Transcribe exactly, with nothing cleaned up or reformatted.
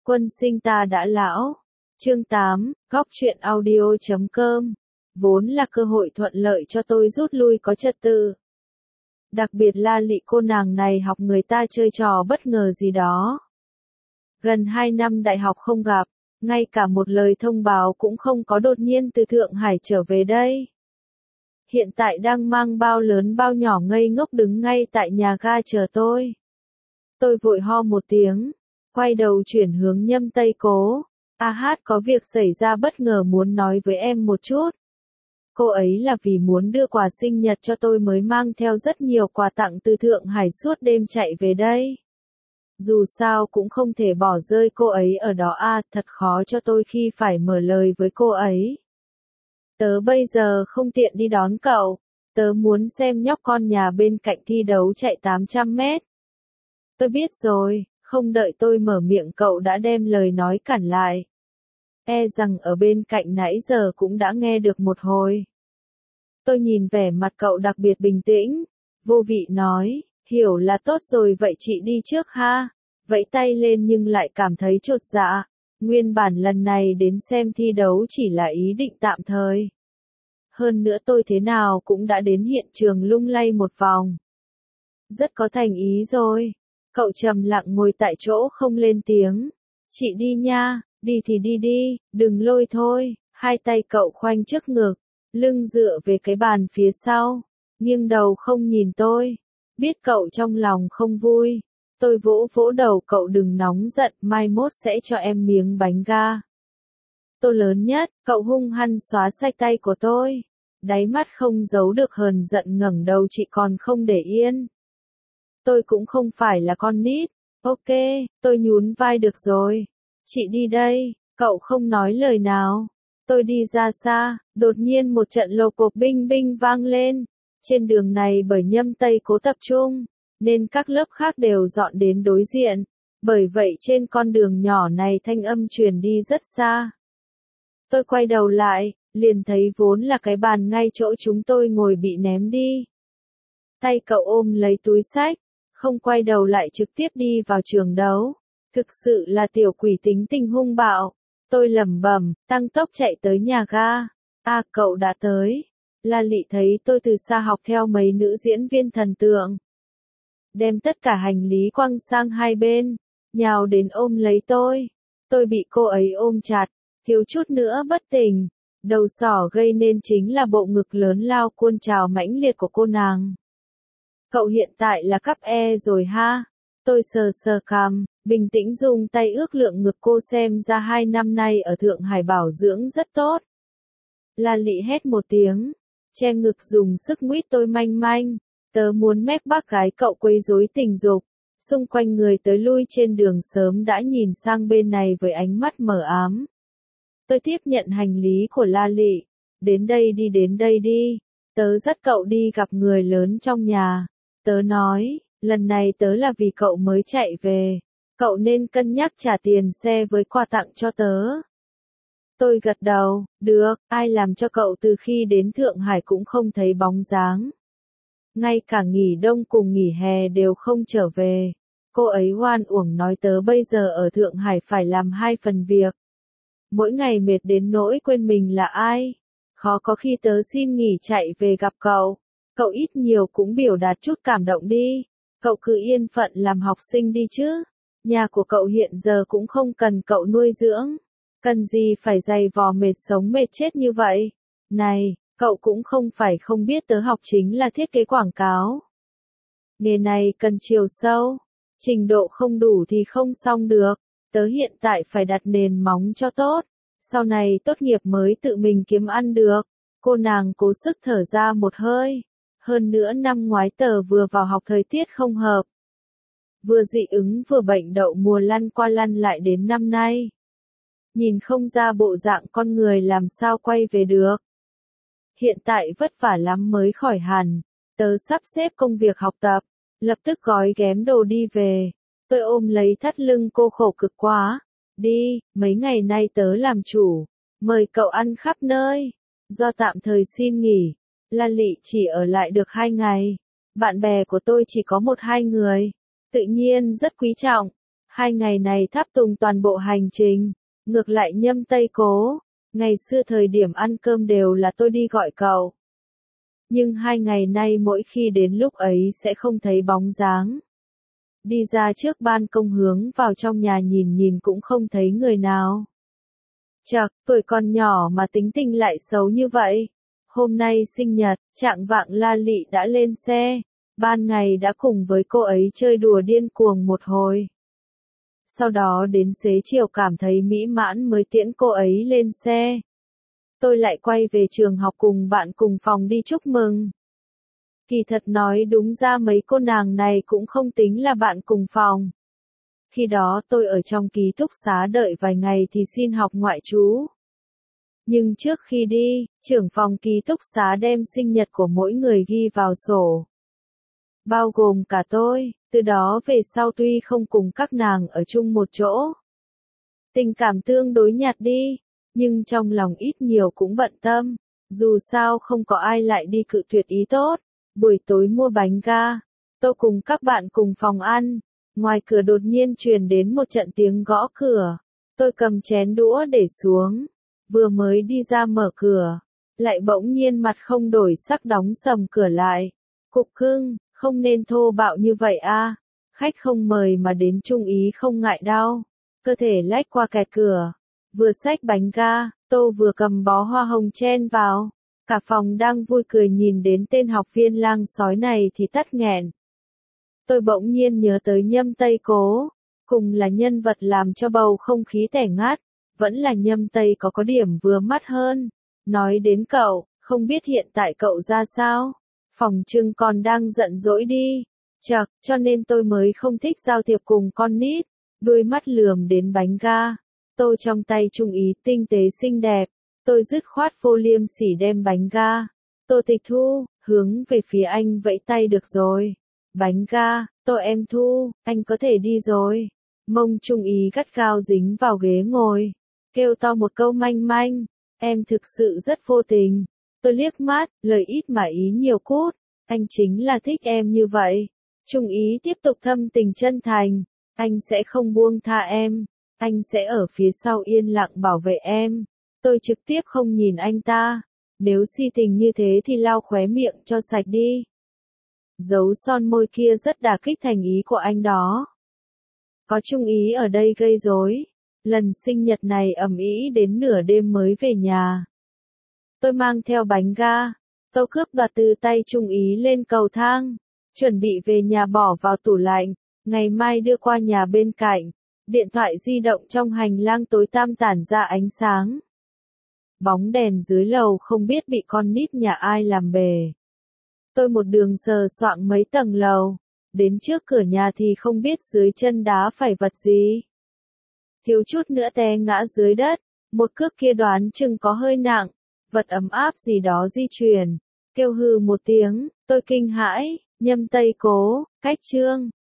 Quân sinh ta đã lão. Chương tám, góc truyện audio chấm com. Vốn là cơ hội thuận lợi cho tôi rút lui có trật tự. Đặc biệt La Lị cô nàng này học người ta chơi trò bất ngờ gì đó. Gần hai năm đại học không gặp, ngay cả một lời thông báo cũng không có, đột nhiên từ Thượng Hải trở về đây. Hiện tại đang mang bao lớn bao nhỏ ngây ngốc đứng ngay tại nhà ga chờ tôi. Tôi vội ho một tiếng, quay đầu chuyển hướng Nhâm Tây Cố. A Hát có việc xảy ra bất ngờ muốn nói với em một chút. Cô ấy là vì muốn đưa quà sinh nhật cho tôi mới mang theo rất nhiều quà tặng từ Thượng Hải suốt đêm chạy về đây. Dù sao cũng không thể bỏ rơi cô ấy ở đó à, thật khó cho tôi khi phải mở lời với cô ấy. Tớ bây giờ không tiện đi đón cậu, tớ muốn xem nhóc con nhà bên cạnh thi đấu chạy tám trăm mét. Tôi biết rồi, không đợi tôi mở miệng cậu đã đem lời nói cản lại. E rằng ở bên cạnh nãy giờ cũng đã nghe được một hồi. Tôi nhìn vẻ mặt cậu đặc biệt bình tĩnh, vô vị nói, hiểu là tốt rồi, vậy chị đi trước ha. Vẫy tay lên nhưng lại cảm thấy chột dạ. Nguyên bản lần này đến xem thi đấu chỉ là ý định tạm thời. Hơn nữa tôi thế nào cũng đã đến hiện trường lung lay một vòng. Rất có thành ý rồi. Cậu trầm lặng ngồi tại chỗ không lên tiếng. Chị đi nha, đi thì đi đi, đừng lôi thôi. Hai tay cậu khoanh trước ngực, lưng dựa về cái bàn phía sau, nghiêng đầu không nhìn tôi. Biết cậu trong lòng không vui. Tôi vỗ vỗ đầu cậu, đừng nóng giận, mai mốt sẽ cho em miếng bánh ga. Tô lớn nhất, cậu hung hăng xóa sạch tay của tôi. Đáy mắt không giấu được hờn giận, ngẩng đầu, chị còn không để yên. Tôi cũng không phải là con nít. Ok, tôi nhún vai, được rồi. Chị đi đây, cậu không nói lời nào. Tôi đi ra xa, đột nhiên một trận lộc cộc binh binh vang lên. Trên đường này bởi Nhâm Tây Cố tập trung, nên các lớp khác đều dọn đến đối diện. Bởi vậy trên con đường nhỏ này thanh âm truyền đi rất xa. Tôi quay đầu lại, liền thấy vốn là cái bàn ngay chỗ chúng tôi ngồi bị ném đi. Tay cậu ôm lấy túi xách, không quay đầu lại trực tiếp đi vào trường đấu. Thực sự là tiểu quỷ tính tình hung bạo. Tôi lẩm bẩm, tăng tốc chạy tới nhà ga. À, cậu đã tới. La Lị thấy tôi từ xa học theo mấy nữ diễn viên thần tượng. Đem tất cả hành lý quăng sang hai bên, nhào đến ôm lấy tôi. Tôi bị cô ấy ôm chặt, thiếu chút nữa bất tỉnh. Đầu sỏ gây nên chính là bộ ngực lớn lao cuôn trào mãnh liệt của cô nàng. Cậu hiện tại là cấp E rồi ha? Tôi sờ sờ cằm, bình tĩnh dùng tay ước lượng ngực cô, xem ra hai năm nay ở Thượng Hải bảo dưỡng rất tốt. La Lị hét một tiếng, che ngực dùng sức nguýt tôi manh manh. Tớ muốn mép bác gái cậu quấy rối tình dục. Xung quanh người tới lui trên đường sớm đã nhìn sang bên này với ánh mắt mờ ám. Tôi tiếp nhận hành lý của La Lị. Đến đây đi, đến đây đi. Tớ dắt cậu đi gặp người lớn trong nhà. Tớ nói, lần này tớ là vì cậu mới chạy về. Cậu nên cân nhắc trả tiền xe với quà tặng cho tớ. Tôi gật đầu, được, ai làm cho cậu từ khi đến Thượng Hải cũng không thấy bóng dáng. Ngay cả nghỉ đông cùng nghỉ hè đều không trở về. Cô ấy oan uổng nói tớ bây giờ ở Thượng Hải phải làm hai phần việc. Mỗi ngày mệt đến nỗi quên mình là ai. Khó có khi tớ xin nghỉ chạy về gặp cậu. Cậu ít nhiều cũng biểu đạt chút cảm động đi. Cậu cứ yên phận làm học sinh đi chứ. Nhà của cậu hiện giờ cũng không cần cậu nuôi dưỡng. Cần gì phải dày vò mệt sống mệt chết như vậy. Này, cậu cũng không phải không biết tớ học chính là thiết kế quảng cáo. Nghề này cần chiều sâu. Trình độ không đủ thì không xong được. Tớ hiện tại phải đặt nền móng cho tốt. Sau này tốt nghiệp mới tự mình kiếm ăn được. Cô nàng cố sức thở ra một hơi. Hơn nữa năm ngoái tớ vừa vào học thời tiết không hợp. Vừa dị ứng vừa bệnh đậu mùa lăn qua lăn lại đến năm nay. Nhìn không ra bộ dạng con người làm sao quay về được. Hiện tại vất vả lắm mới khỏi hẳn. Tớ sắp xếp công việc học tập. Lập tức gói ghém đồ đi về. Tôi ôm lấy thắt lưng cô, khổ cực quá. Đi, mấy ngày nay tớ làm chủ. Mời cậu ăn khắp nơi. Do tạm thời xin nghỉ. La Lị chỉ ở lại được hai ngày. Bạn bè của tôi chỉ có một hai người. Tự nhiên rất quý trọng. Hai ngày này tháp tùng toàn bộ hành trình, ngược lại Nhâm Tây Cố, ngày xưa thời điểm ăn cơm đều là tôi đi gọi cậu. Nhưng hai ngày nay mỗi khi đến lúc ấy sẽ không thấy bóng dáng. Đi ra trước ban công hướng vào trong nhà nhìn nhìn cũng không thấy người nào. Chậc, tuổi còn nhỏ mà tính tình lại xấu như vậy. Hôm nay sinh nhật, trạng vạng La Lị đã lên xe, ban ngày đã cùng với cô ấy chơi đùa điên cuồng một hồi. Sau đó đến xế chiều cảm thấy mỹ mãn mới tiễn cô ấy lên xe. Tôi lại quay về trường học cùng bạn cùng phòng đi chúc mừng. Kỳ thật nói đúng ra mấy cô nàng này cũng không tính là bạn cùng phòng. Khi đó tôi ở trong ký túc xá đợi vài ngày thì xin học ngoại trú. Nhưng trước khi đi, trưởng phòng ký túc xá đem sinh nhật của mỗi người ghi vào sổ. Bao gồm cả tôi, từ đó về sau tuy không cùng các nàng ở chung một chỗ. Tình cảm tương đối nhạt đi, nhưng trong lòng ít nhiều cũng bận tâm. Dù sao không có ai lại đi cự tuyệt ý tốt. Buổi tối mua bánh ga, tôi cùng các bạn cùng phòng ăn. Ngoài cửa đột nhiên truyền đến một trận tiếng gõ cửa. Tôi cầm chén đũa để xuống. Vừa mới đi ra mở cửa. Lại bỗng nhiên mặt không đổi sắc đóng sầm cửa lại. Cục cưng, không nên thô bạo như vậy a. Khách không mời mà đến chung ý không ngại đau. Cơ thể lách qua kẹt cửa. Vừa xách bánh ga, Tô vừa cầm bó hoa hồng chen vào. Cả phòng đang vui cười nhìn đến tên học viên lang sói này thì tắt nghẹn. Tôi bỗng nhiên nhớ tới Nhâm Tây Cố, cùng là nhân vật làm cho bầu không khí tẻ ngát, vẫn là Nhâm Tây có có điểm vừa mắt hơn. Nói đến cậu, không biết hiện tại cậu ra sao? Phòng trưng còn đang giận dỗi đi. Chậc, cho nên tôi mới không thích giao thiệp cùng con nít. Đuôi mắt lườm đến bánh ga. Tôi trong tay trung ý tinh tế xinh đẹp. Tôi dứt khoát vô liêm sỉ đem bánh ga. Tô Tịch Thu, hướng về phía anh vẫy tay được rồi. Bánh ga, Tô em Thu, anh có thể đi rồi. Mông trung ý gắt gao dính vào ghế ngồi. Kêu to một câu manh manh. Em thực sự rất vô tình. Tôi liếc mắt, lời ít mà ý nhiều cút. Anh chính là thích em như vậy. Trung ý tiếp tục thâm tình chân thành. Anh sẽ không buông tha em. Anh sẽ ở phía sau yên lặng bảo vệ em. Tôi trực tiếp không nhìn anh ta. Nếu si tình như thế thì lau khóe miệng cho sạch đi. Dấu son môi kia rất đả kích thành ý của anh đó. Có Trung ý ở đây gây rối. Lần sinh nhật này ầm ĩ đến nửa đêm mới về nhà. Tôi mang theo bánh ga. Tôi cướp đoạt từ tay Trung ý lên cầu thang. Chuẩn bị về nhà bỏ vào tủ lạnh. Ngày mai đưa qua nhà bên cạnh. Điện thoại di động trong hành lang tối tăm tản ra ánh sáng. Bóng đèn dưới lầu không biết bị con nít nhà ai làm bể. Tôi một đường sờ soạng mấy tầng lầu. Đến trước cửa nhà thì không biết dưới chân đá phải vật gì. Thiếu chút nữa té ngã dưới đất. Một cước kia đoán chừng có hơi nặng. Vật ấm áp gì đó di chuyển. Kêu hừ một tiếng. Tôi kinh hãi. Nhâm Tây Cố, cách chương.